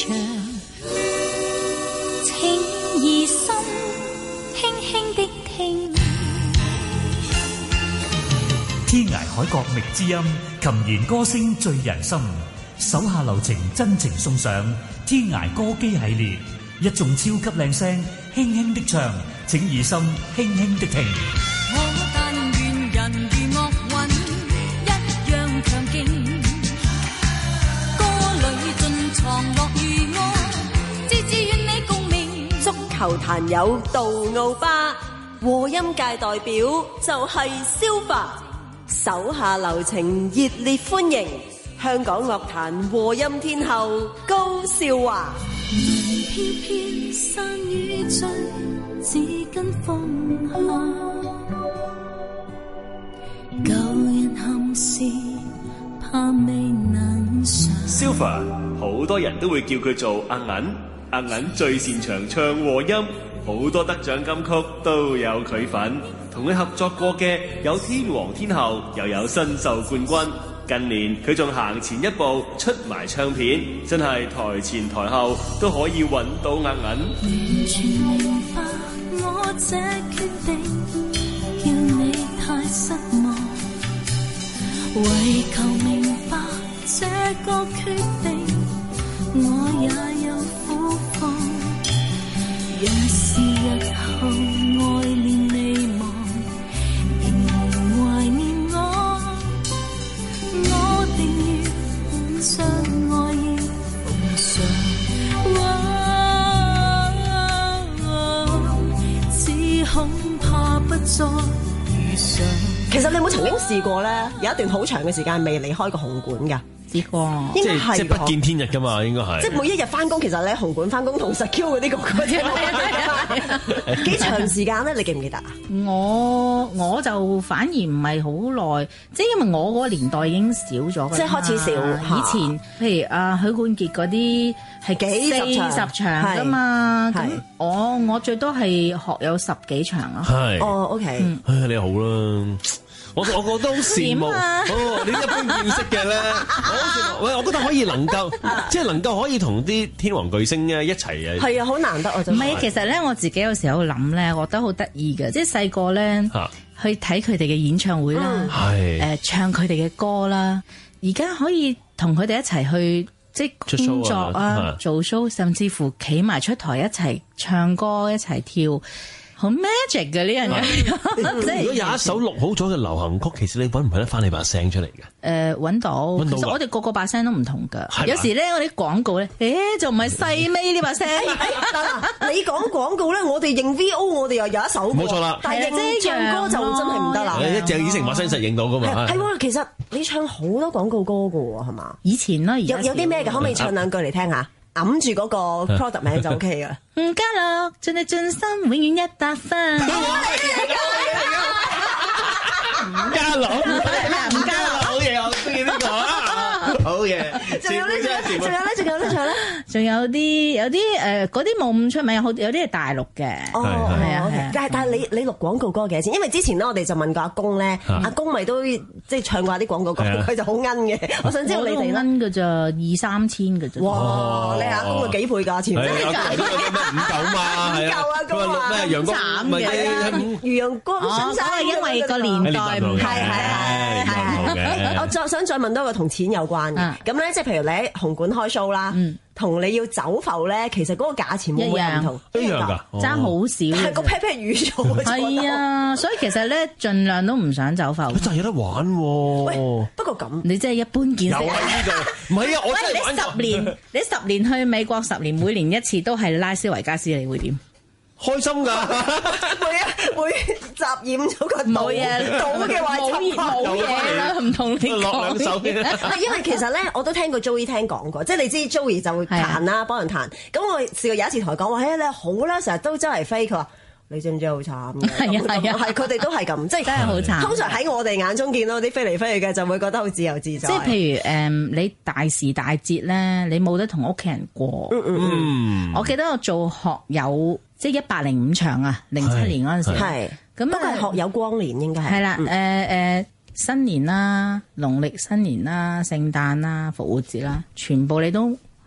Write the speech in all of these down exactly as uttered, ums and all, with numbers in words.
場，請疑心輕輕的聽。 天涯海角覓知音，琴弦歌聲醉人心。手下留情真情送上天涯歌姬系列，一眾超級靚聲，輕輕的唱，請疑心輕輕的聽。 我但願人如樂韻一樣強勁，歌裏盡藏樂與愛，只只願你共鳴。 足球壇有杜奧巴，和音界代表就係 Silva， 手下留情熱烈歡迎香港樂壇和音天后高少華。 飄飄山雨醉，只跟風下，舊人憾事怕未能想。 Silva 好多人都會叫佢做阿銀，阿銀最擅長唱和音，好多得獎金曲都有佢份。同佢合作過嘅有天王天后，又有新秀冠軍。近年佢仲行前一步出埋唱片，真係台前台後都可以揾到阿銀。 完全明白我這決定，叫你太失望，為求明白這個決定，我也有苦況。若是日後愛戀你忘，仍然懷念我，我定要本相愛意奉上。只恐怕不再遇上。 其實你有冇曾經試過咧？有一段好長嘅時間未離開過紅館㗎？ 試過， 應該係即係不見天日㗎嘛，應該係。 即係每一日翻工，其實咧紅館翻工同實 Q 嗰啲個個啫。幾長時間咧？你記唔記得啊？ 我我就反而唔係好耐，即係因為我嗰個年代已經少咗， 即係開始少。 以前譬如啊許冠傑嗰啲係幾十場四十場㗎嘛，咁我我最多係學有十幾場咯。 係。 哦 ，OK。 唉，你好啦。我我覺得好羨慕， 啊、 哦！你一般見識嘅咧，我好羨慕。喂，我覺得可以能夠，即係能夠可以同啲天王巨星咧一齊誒。 係啊，好難得我就。 唔係，其實咧我自己有時候諗咧，我覺得好得意嘅，即係細個咧去睇佢哋嘅演唱會啦，誒、嗯呃、唱佢哋嘅歌啦，而家可以同佢哋一齊去即係工作啊，做 show，甚至乎企埋出台一齊唱歌，一齊跳。好 magic 嘅呢樣嘢， 即係如果有一首錄好咗嘅流行曲，其實你揾唔揾得翻你把聲出嚟嘅？ 誒揾到，其實我哋個個把聲都唔同㗎。有時咧，我啲廣告咧，誒就唔係細尾呢把聲。 嗱，你講廣告咧，我哋認 V O， 我哋又有一首。 冇錯啦， 但係認唱歌就真係唔得啦。 一鄭以誠把聲實認到㗎嘛？ 係喎，其實你唱好多廣告歌㗎喎，係嘛？ 以前啦， 有有啲咩嘅？可唔可以唱兩句嚟聽下？揞住嗰個 product 名就 OK 㗎啦。 唔加樂，盡力盡心，永遠一百分。唔加樂，唔加樂，好嘢，我中意呢個啊！好嘢， 仲有咧，仲有咧，仲有咧，仲有咧， 仲有啲有啲誒嗰啲冇咁出名，有好有啲係大陸嘅。 哦，係啊，係啊。但係但係你你錄廣告歌幾多錢？因為之前咧我哋就問過阿公咧，阿公咪都即係唱過啲廣告歌，佢就好奀嘅。我想知道你哋咧。 奀嘅咋，二三千嘅咋。 哇！你阿公嘅幾倍價錢？真係㗎， 五嚿嘛，係啊。 五嚿啊， 咩陽光？ 慘嘅。 陽光sunshine。 嗰係因為個年代唔係係係係。我再想再問多個同錢有關嘅，咁咧即係譬如你喺紅館開 show 啦，同你要走埠咧，其實嗰個價錢會唔會唔同？ 一樣㗎， 爭好少。 係個 pat pat 預咗。 係啊，所以其實咧，盡量都唔想走埠。 真係有得玩喎。 喂，不過咁， 你真係一般見識。 有啊呢個，唔係啊，我真係玩過。 你十年，你十年去美國十年，每年一次都係拉斯維加斯，你會點？ 開心㗎， 每一每集染咗個冇嘢， 賭嘅話就冇嘢啦，唔同你講。 因為其實咧，我都聽過 Joey 聽講過，即係你知 Joey 就會彈啦，幫人彈。咁我試過有一次同佢講話，誒你好啦，成日都周圍飛。佢話你知唔知好慘嘅？ 係啊係啊， 係佢哋都係咁，即係真係好慘。 通常喺我哋眼中見到啲飛嚟飛去嘅，就會覺得好自由自在。 即係譬如誒，你大時大節咧，你冇得同屋企人過。 嗯嗯嗯。 我記得我做學友。即係一百零五場啊！零七年嗰陣時， 係咁都係學有光年應該係。 係啦，誒誒新年啦、農曆新年啦、聖誕啦、復活節啦，全部你都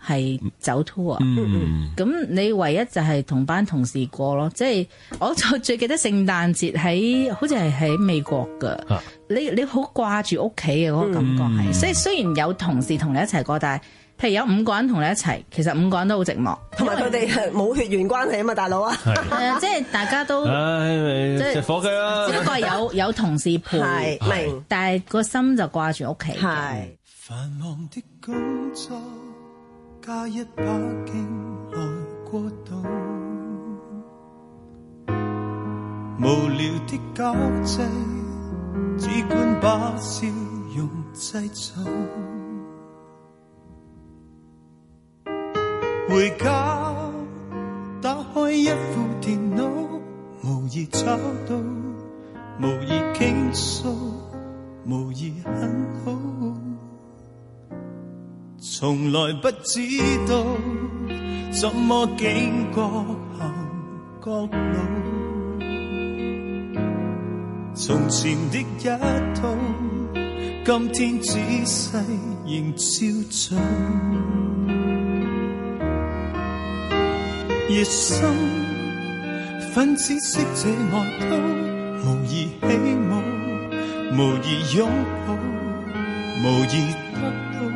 係走 tour，咁、 嗯、 你唯一就係同班同事過咯，即係我就最記得聖誕節喺好似係喺美國㗎、啊，你你好掛住屋企嘅嗰個感覺係，所以、嗯、雖然有同事同你一齊過，但係譬如有五個人同你一齊，其實五個人都好寂寞， 同埋佢哋係冇血緣關係啊嘛，大佬啊， 係啊，即係大家都， 唉，即係夥計啦， 只不過係有有同事陪，明，但係個心就掛住屋企。係繁忙的工作加一把勁來過渡，無聊的交際只管把笑容製造，回家打開一副電腦，無疑找到，無疑傾訴，無疑很好，從來不知道怎麼經過行角路，從前的一套今天仔細仍照做，熱心粉紫色這外套，無疑起舞，無疑擁抱，無疑得到，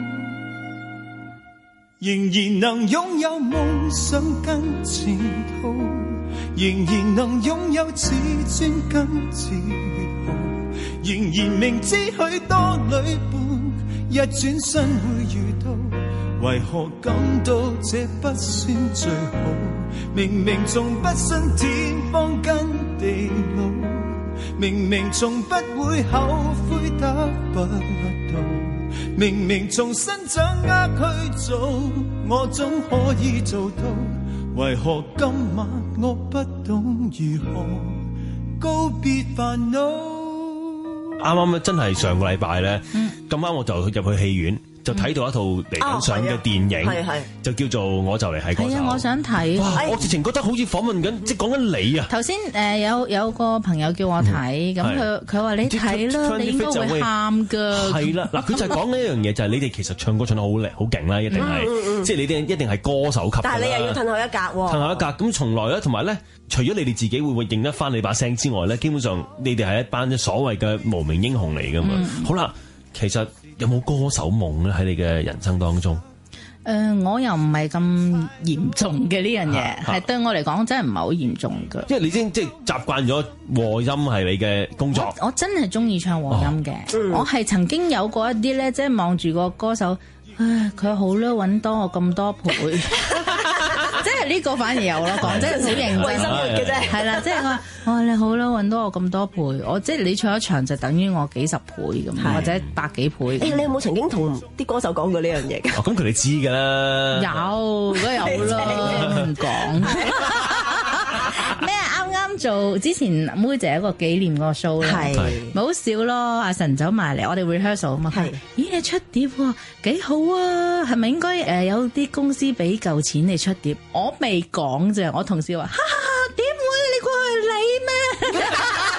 仍然能擁有夢想跟前途，仍然能擁有自尊跟自豪，仍然明知許多旅伴一轉身會遇到，為何感到這不算最好？明明從不信天荒跟地老，明明從不會後悔得不到，明明從新掌握去做，我總可以做到，為何今晚我不懂如何告別煩惱？ 啱啱咧真係上個禮拜咧，咁啱我就入去戲院。就睇到一套嚟緊上嘅電影，哦啊、就叫做《我就嚟係歌手》。係啊， 我想睇。 我直情覺得好似訪問緊，即係講緊你啊！ 頭先誒有有個朋友叫我睇，咁佢佢話你睇啦，你應該會喊㗎。係啦，嗱，佢就係講呢一樣嘢，就係你哋其實唱歌唱得好叻、好勁啦，一定係，嗯嗯、即係你哋一定係歌手級。 但係你又要褪後一格喎。 褪後一格，咁從來咧，同埋咧，除咗你哋自己會唔會認得翻你把聲之外咧，基本上你哋係一班所謂嘅無名英雄嚟㗎嘛。嗯、好啦，其實。有冇歌手夢咧喺你嘅人生當中？誒、 呃，我又唔係咁嚴重嘅呢樣嘢，係、啊、對我嚟講真係唔係好嚴重㗎。 因為你已經即係習慣咗和音係你嘅工作。 我，我真係中意唱和音嘅，哦、我係曾經有過一啲咧，即係望住個歌手，唉，佢好啦，揾多我咁多倍。即係呢個反而有咯，講真係好認真生活嘅啫。係啦，即係我話，我話你好啦，揾到我咁多倍，我即係你唱一場就等於我幾十倍咁，或者百幾倍。誒、欸，你有冇曾經同啲歌手講過呢樣嘢㗎？ 咁佢哋知㗎啦。 有，梗係有啦，唔講。咩啊？啱啱做之前妹姐一個紀念個 show 咧，係咪好笑咯？阿神走埋嚟，我哋 rehearsal 啊嘛，係咦你出碟喎，幾好啊？係咪應該誒有啲公司俾夠錢你出碟？我未講啫，我同事話：哈哈哈，點會？你估係你咩？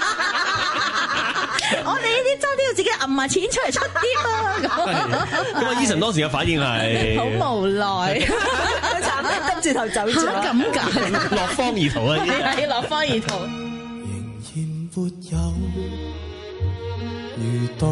我哋呢啲真都要自己揞埋錢出嚟出碟啊！ 咁啊，Eason當時嘅反應係好無奈。 跟住頭走咗， 咁解落荒而逃啊！ 係落荒而逃。 仍然沒有遇到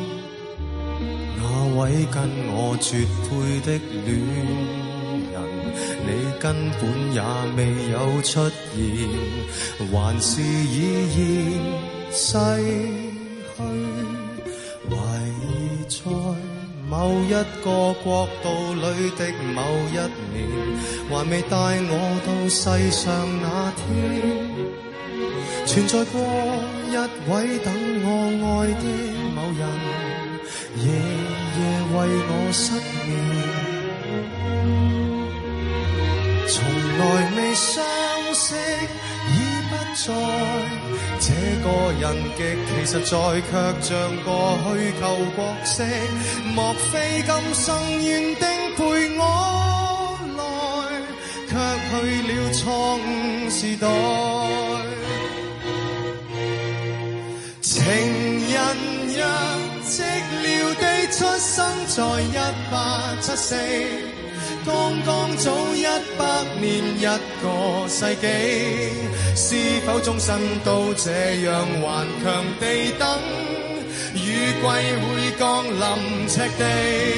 那位跟我絕配的戀人，你根本也未有出現，還是已然逝去，懷疑在某一個國度裏的某一年，還未帶我到世上那天，存在過一位等我愛的某人，夜夜為我失眠，從來未相識已不在。這個人極其實在，卻像個虛構角色，莫非今生願定陪我來，卻去了錯誤時代。情人若寂寥地出生在一八七四， 剛剛早一百年一個世紀，是否終身都這樣頑強地等？雨季會降臨赤地，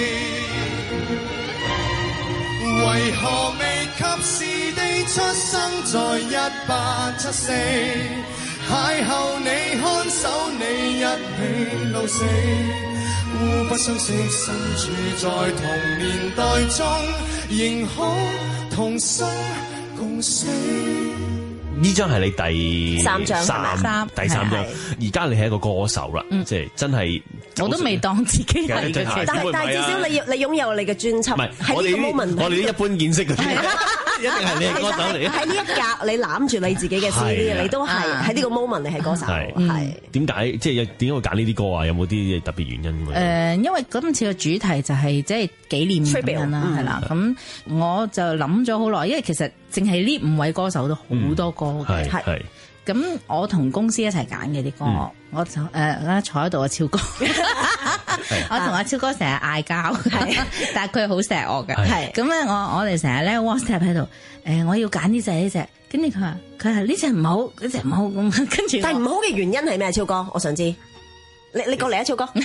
為何未及時地出生在一八七四？邂逅你，看守你，一起老死，互不相識，身處在同年代中，仍可同生共死。 呢張係你第三張三第三張，而家你係一個歌手啦，即係真係我都未當自己係嘅， 但係但係至少你你擁有你嘅專輯，係呢個 moment。 我哋啲一般見識嗰啲，一定係你係歌手嚟。 喺呢一格，你攬住你自己嘅 C D，你都係喺呢個 moment，你係歌手。係點解？即係點解會揀呢啲歌啊？有冇啲特別原因？ 誒，因為今次嘅主題就係即係紀念咁樣啦，係啦。咁我就諗咗好耐，因為其實淨係呢五位歌手都好多歌。 係係， 咁我同公司一齊揀嘅啲歌，嗯、我就誒、呃、坐喺度阿超哥，我同阿超哥成日嗌交，但係佢好錫我嘅，咁咧我我哋成日咧 WhatsApp 喺度，誒、呃、我要揀呢隻呢隻，跟住佢話佢係呢隻唔好，呢隻唔好咁，跟住但係唔好嘅原因係咩？超哥，我想知。你你過嚟啊，超哥！ 好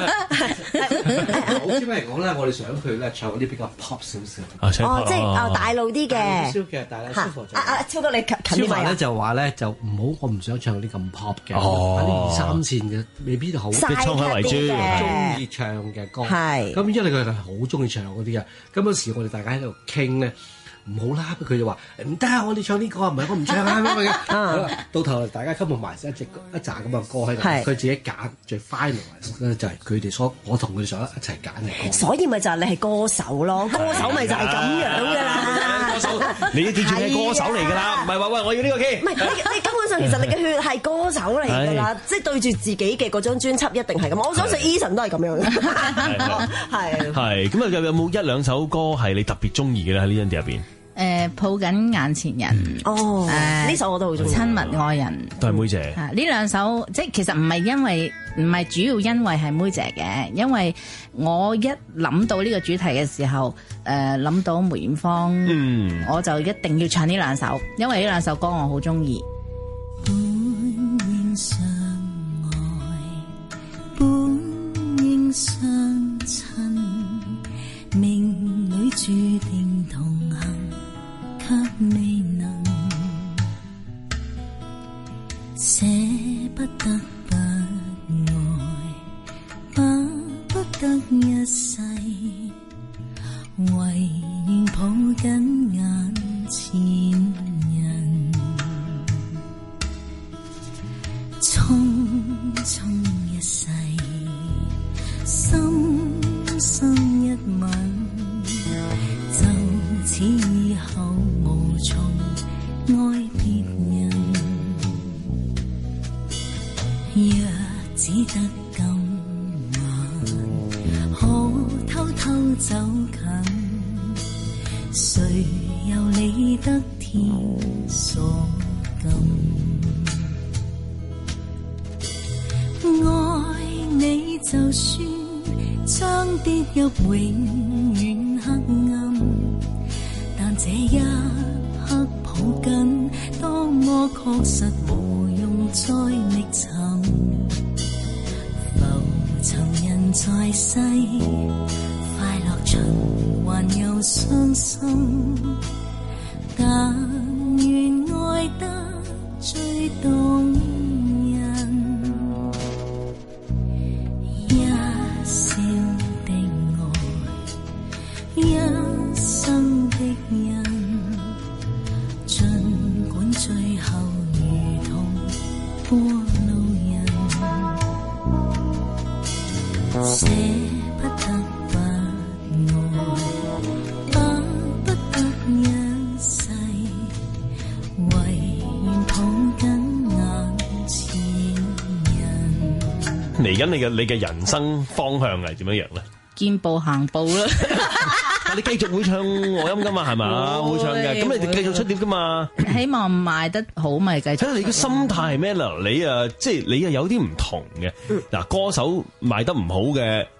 之嚟講咧，我哋想佢咧唱啲比較 pop 少少。 哦，即係啊大路啲嘅。 少嘅，但係舒服咗。 啊啊，超哥你近啲咪。超哥咧就話咧就唔好，我唔想唱啲咁 pop 嘅， 哦， 啲二三線嘅未必好。 嘥啲嘅。 中意唱嘅歌。係。咁因為佢係好中意唱嗰啲嘅，咁有時我哋大家喺度傾咧。唔好啦，佢就話唔得啊！我哋唱呢個唔係我唔唱啊咁樣嘅。好啦，到頭大家溝埋埋一隻一紮咁嘅歌喺度，佢自己揀最 final 咧就係佢哋所我同佢哋想一齊揀嘅歌。所以咪就係你係歌手咯，歌手咪就係咁樣㗎啦。 歌手，你記住你係歌手嚟㗎啦，唔係話喂我要呢個 key。 唔係你你根本上其實你嘅血係歌手嚟㗎啦，即係對住自己嘅嗰張專輯一定係咁。我相信 Eason 都係咁樣嘅。係係咁啊！有有冇一兩首歌係你特別中意嘅咧？喺呢張碟入邊？ 誒，抱緊眼前人哦，呢首我都好中意。 親密愛人都係妹姐。 呢兩首即係其實唔係因為唔係主要因為係妹姐嘅，因為我一諗到呢個主題嘅時候，誒諗到梅艷芳，嗯，我就一定要唱呢兩首，因為呢兩首歌我好中意。 本應相愛，本應相親，命裏注定同行。卻未能捨不得不愛，巴不得一世，唯願抱緊眼前人。匆匆一世，深深一吻，就此以後無從愛別人。若只得今晚，可偷偷走近，誰又理得天所禁？愛你就算將跌入永遠黑暗，但這一刻抱緊，當我確實無用再覓尋，浮沉人在世，快樂循環又傷心，但願愛得最動人。一笑的愛，一生的人，儘管最後如同過路人，捨不得不愛，巴不得一世，唯願抱緊眼前人。 嚟緊你嘅你嘅人生方向係點樣樣咧？ 見步行步啦。 你繼續會唱和音噶嘛？係嘛？會唱嘅，咁你哋繼續出碟噶嘛？ 希望賣得好咪繼續。 睇下你嘅心態係咩啦？你啊，即係你啊有啲唔同嘅。嗱，歌手賣得唔好嘅，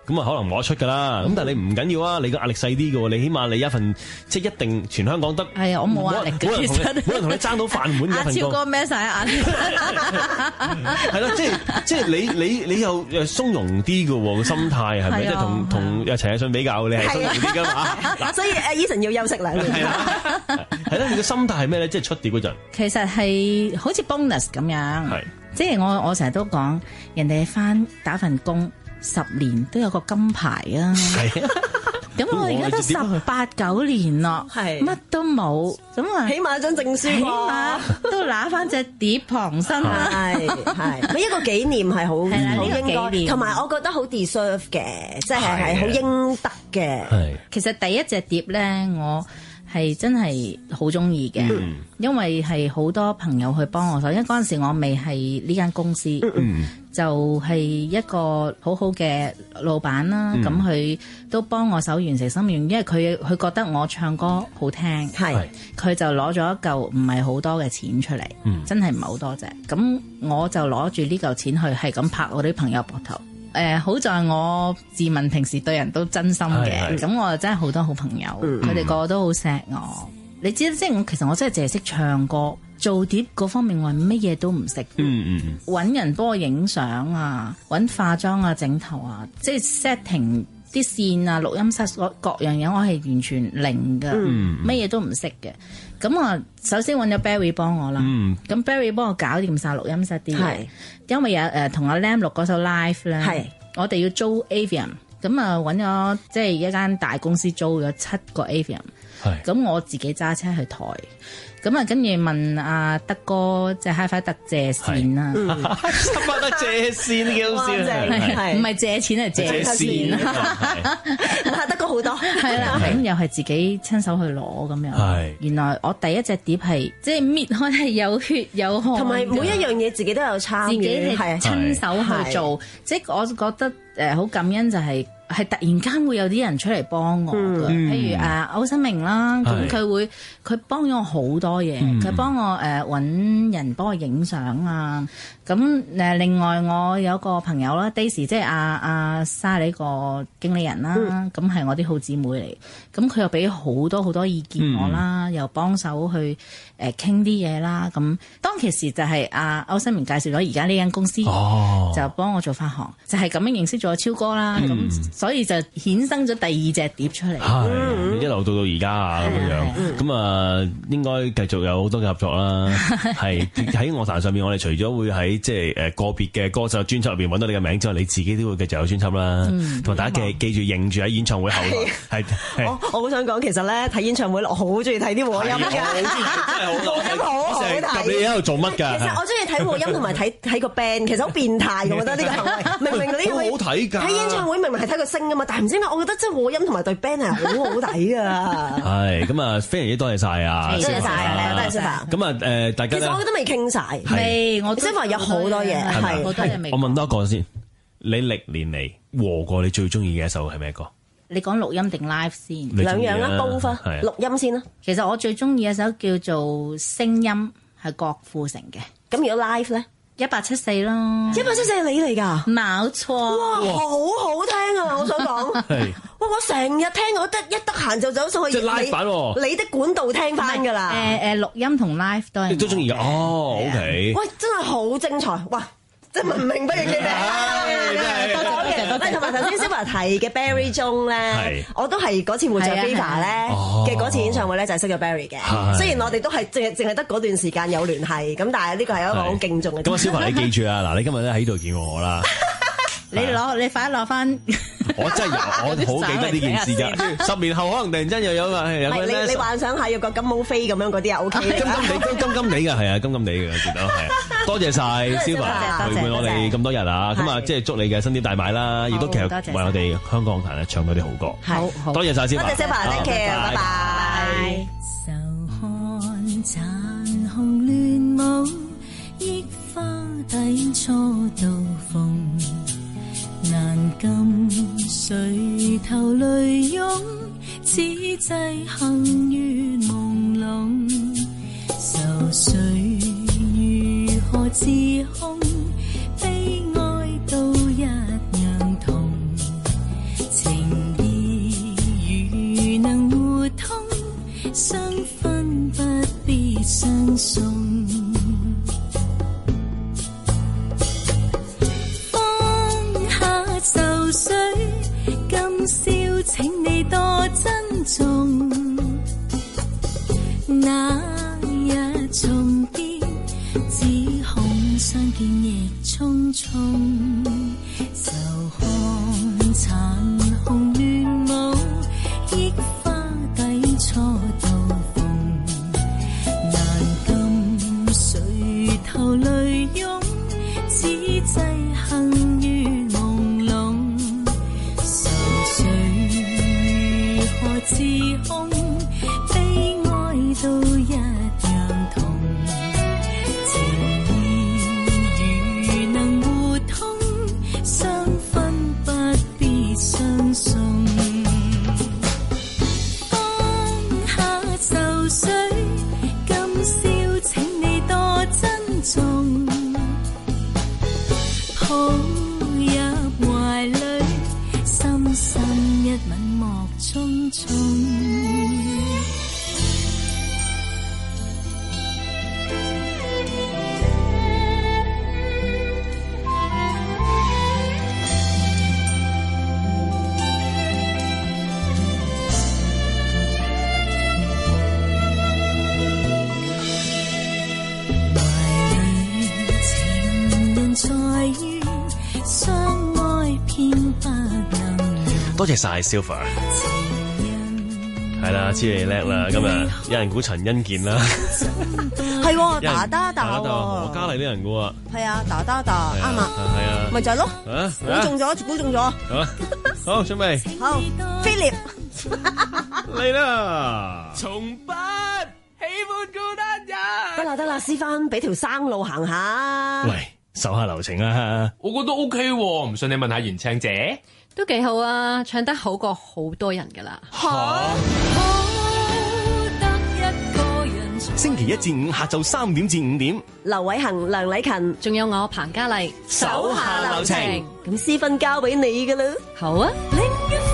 咁啊可能冇得出㗎啦。咁但係你唔緊要啊，你個壓力細啲嘅喎，你起碼你一份即係一定全香港得。 係啊，我冇壓力嘅，其實冇人同你爭到飯碗嘅份工。阿超哥孭曬壓力。 係啦，即係即係你你你又誒鬆容啲嘅喎，個心態係咪？即係同同阿陳奕迅比較，你係鬆容啲㗎嘛？ 所以誒 Eason 要休息兩年。係啦， 係啦，你個心態係咩咧？即係出碟嗰陣。 其實係好似 bonus 咁樣。 係。 即係我我成日都講，人哋返打份工十年都有個金牌啊！係啊，咁我而家都十八九年咯，係乜都冇，咁啊起碼張證書， 起碼都拿翻隻碟旁身啦， 係係，一個紀念係好好應該，同埋我覺得好 deserve 嘅，即係係好應得嘅。係， 其實第一隻碟咧，我係真係好中意嘅，嗯、因為係好多朋友去幫我手，因為嗰陣時我未係呢間公司，嗯、就係一個好好嘅老闆啦。咁佢、嗯、都幫我手完成心願，因為佢佢覺得我唱歌好聽，係佢是就攞咗一嚿唔係好多嘅錢出嚟，嗯、真係唔係好多啫。咁我就攞住呢嚿錢去係咁拍我啲朋友膊頭。誒、呃、好在我自問平時對人都真心嘅，咁我真係好多好朋友，佢哋、嗯、個個都好錫我。你知即係我其實我真係淨係識唱歌，做碟嗰方面我係乜嘢都唔識。嗯嗯，揾人幫我影相啊，揾化妝啊，整頭啊，即係 setting 啲線啊，錄音室各樣嘢我係完全零㗎，乜嘢、嗯、都唔識嘅。咁我首先揾咗 Barry 幫我啦，咁、嗯、Barry 幫我搞掂晒錄音室啲嘢，是因為有誒同阿 Lam 錄嗰首 live 咧，是我哋要租 Avium， 咁啊揾咗即係一間大公司租咗七個 Avium， 咁是我自己揸車去台。咁啊，跟住問阿德哥，即係 Hi-Fi 德借線啦。 Hi-Fi 德借線幾好笑， 唔係借錢係借線。 阿德哥好多， 係啦，咁又係自己親手去攞咁樣。係，原來我第一隻碟係即係搣開係有血有汗，同埋每一樣嘢自己都有參與， 自己係親手去做。即係我覺得誒好感恩就係。係突然間會有啲人出嚟幫我㗎，嗯、譬如誒歐新明啦，咁佢、嗯、會佢幫咗我好多嘢，佢、嗯、幫我誒揾、呃、人幫我影相啊，咁誒另外我有個朋友啦 Daisy 即係阿阿莎呢個經理人啦，咁係、嗯、我啲好姊妹嚟，咁佢又俾好多好多意見我啦，嗯、又幫手去誒傾啲嘢啦，咁當其時就係阿歐新明介紹咗而家呢間公司，哦、就幫我做發行，就係、是、咁樣認識咗超哥啦，咁、嗯。所以就衍生咗第二隻碟出嚟， 係、嗯、一路到到而家啊咁樣樣，咁啊、嗯、應該繼續有好多嘅合作啦。係喺樂壇上面，我哋除咗會喺即係誒個別嘅歌手專輯入邊揾到你嘅名之外，你自己都會繼續有專輯啦。同、嗯、大家記記住認住喺演唱會後台。係我我好想講，其實咧睇演唱會，我好中意睇啲和音嘅，真係好和音好好睇。 你喺度做乜㗎？ 其實我中意睇和音同埋睇睇個 band，其實好變態，我覺得呢個行為。明明你好睇㗎， 喺演唱會明明係睇個聲㗎嘛，但係唔知點解，我覺得即係和音同埋對 band 係好好睇㗎。 係咁啊，非常之多謝晒啊！ 多謝晒，多謝晒。 咁啊誒，大家其實我覺得未傾晒，未我 Stephen 有好多嘢係好多嘢未。 我問多一個先，你歷年嚟和過你最中意嘅一首係咩歌？ 你講錄音定 live 先？ 兩樣啦，高分錄音先啦。 其實我最中意一首叫做《聲音》，係郭富城嘅。 咁如果 live 咧？ 一八七四咯， 一八七四係你嚟㗎， 冇錯。 哇，好好聽啊！我想講，哇，我成日聽，我得一得閒就走上去即係 live 版喎， 你的管道聽翻㗎啦。 誒誒，錄音同 live 都係都中意㗎。哦，OK。 喂，真係好精彩，哇！即係文明不認嘅哋，多謝多謝。同埋頭先小華提嘅 Barry 中咧，我都係嗰次會唱 Viva 咧嘅嗰次演唱會咧就係識咗 Barry 嘅。雖然我哋都係淨係淨係得嗰段時間有聯繫，咁但係呢個係一個好敬重嘅。 咁啊，小華你記住啊，嗱，你今日咧喺度見過我啦。 你攞你快啲攞翻！ 我真係有，我好記得呢件事㗎。十年後可能突然間又有啊，有個你你幻想下有個金毛飛咁樣嗰啲啊 OK。金金地金金金地㗎，係啊，金金地嘅我記得係啊。多謝晒 Silva 陪伴我哋咁多日啊！咁啊，即係祝你嘅新碟大賣啦，亦都其實為我哋香港樂壇咧唱多啲好歌。好，多謝晒 Silva。 多謝 Silva，thank you，拜拜。 愁看殘紅亂舞，憶花底初到逢。難禁垂頭淚湧，此際幸於朦朧。愁緒如何自控？悲哀都一樣痛。 歡送。放下愁緒，今宵請你多珍重。那日重疊，只恐相見亦匆匆。愁看殘紅亂舞，憶花底初到逢。難禁垂頭淚湧，此際幸於朦朧。愁緒何自控，悲哀都一樣痛。情意如能互通，相分不必相送。放下愁緒，今宵請你多珍重。抱入懷裡，深深一吻莫匆匆。 多謝晒 Silver， 係啦，知你叻啦，今日有人估陳欣健啦， 係喎，打打打喎， 何嘉麗啲人估啊， 係啊，打打打，啱啊， 係啊， 咪就係咯，估中咗，估中咗， 好，準備， 好，Philip 嚟啦，從不喜歡孤單人， 得啦得啦，試翻俾條生路行下， 喂，手下留情啊， 我覺得 OK 喎，唔信你問下原唱姐。 都幾好啊，唱得好過好多人噶啦。 星期一至五下晝三點至五點， 劉偉恒、梁禮勤， 仲有我彭嘉麗， 手下留情。 咁私分交俾你噶啦。 好啊。 另一